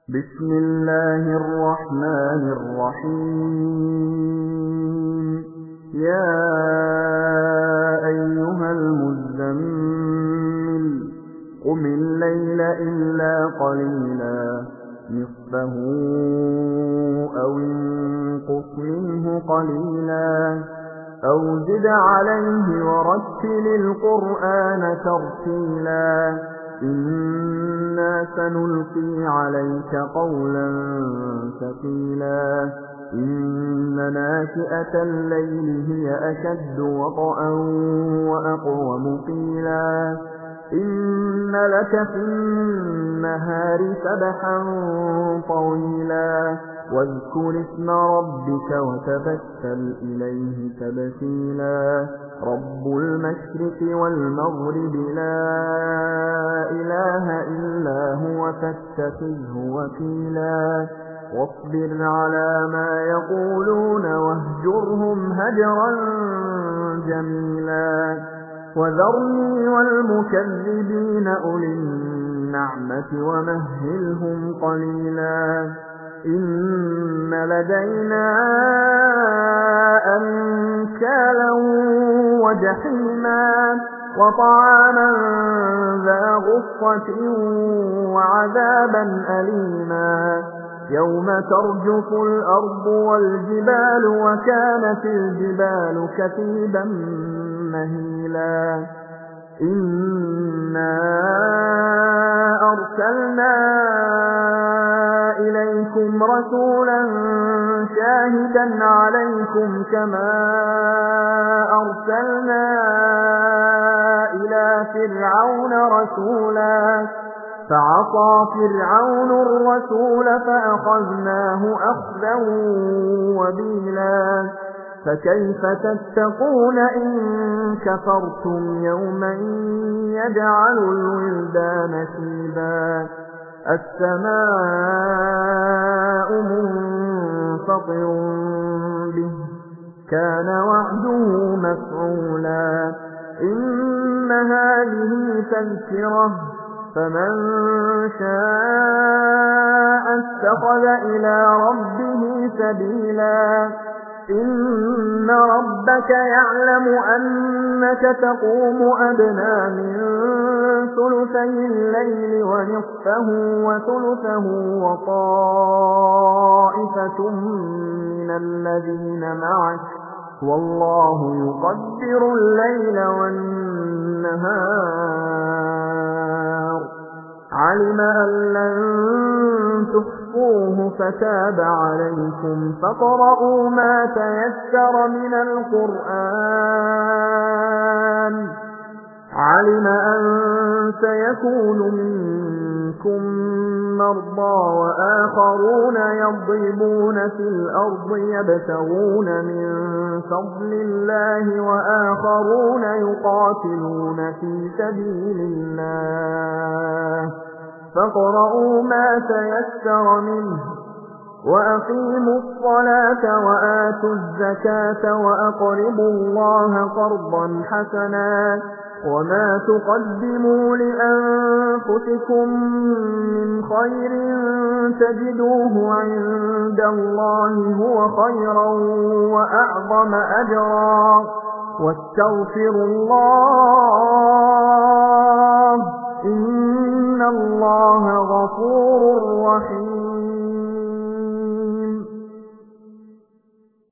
بسم الله الرحمن الرحيم يا أيها المزمل قم الليل إلا قليلا نصفه أو انقص منه قليلا أو زد عليه ورتل القرآن ترتيلا إنا سنلقي عليك قولا ثقيلا إن ناشئة الليل هي أشد وطئا وأقوم قيلا إن لك في النهار سبحا طويلا واذكر اسم ربك وتبتل إليه تبتيلا رب المشرق والمغرب لا إله إلا هو فاتخذه وكيلا واصبر على ما يقولون واهجرهم هجرا جميلا وذرني والمكذبين أولي النعمة ومهلهم قليلا إن لدينا أنكالا وجحيما وطعاما ذا غصة وعذابا أليما يوم ترجف الأرض والجبال وكانت الجبال كثيبا مهيلا إنا أرسلنا إليكم رسولا شاهدا عليكم كما أرسلنا إلى فرعون رسولا فعصى فرعون الرسول فأخذناه أخذا وبيلا فكيف تتقون إن كفرتم يوما يجعل الولدان شيبا السماء منفطر به كان وعده مفعولا إن هذه تذكرة فمن شاء اتخذ إلى ربه سبيلا إن ربك يعلم أنك تقوم أدنى من ثلثي الليل ونصفه وثلثه وطائفة من الذين معك والله يقدر الليل والنهار علم أن لن تحصوه فتاب عليكم فاقرؤوا ما تيسر من القرآن علم أن سيكون منكم مرضى وآخرون يضربون في الأرض يبتغون من فضل الله وآخرون يقاتلون في سبيل الله فاقرؤوا ما تيسر منه وأقيموا الصلاة وآتوا الزكاة وأقرضوا الله قرضا حسنا وما تقدموا لأنفسكم من خير تجدوه عند الله هو خيرا وأعظم أجرا واستغفروا الله إن الله غفور رحيم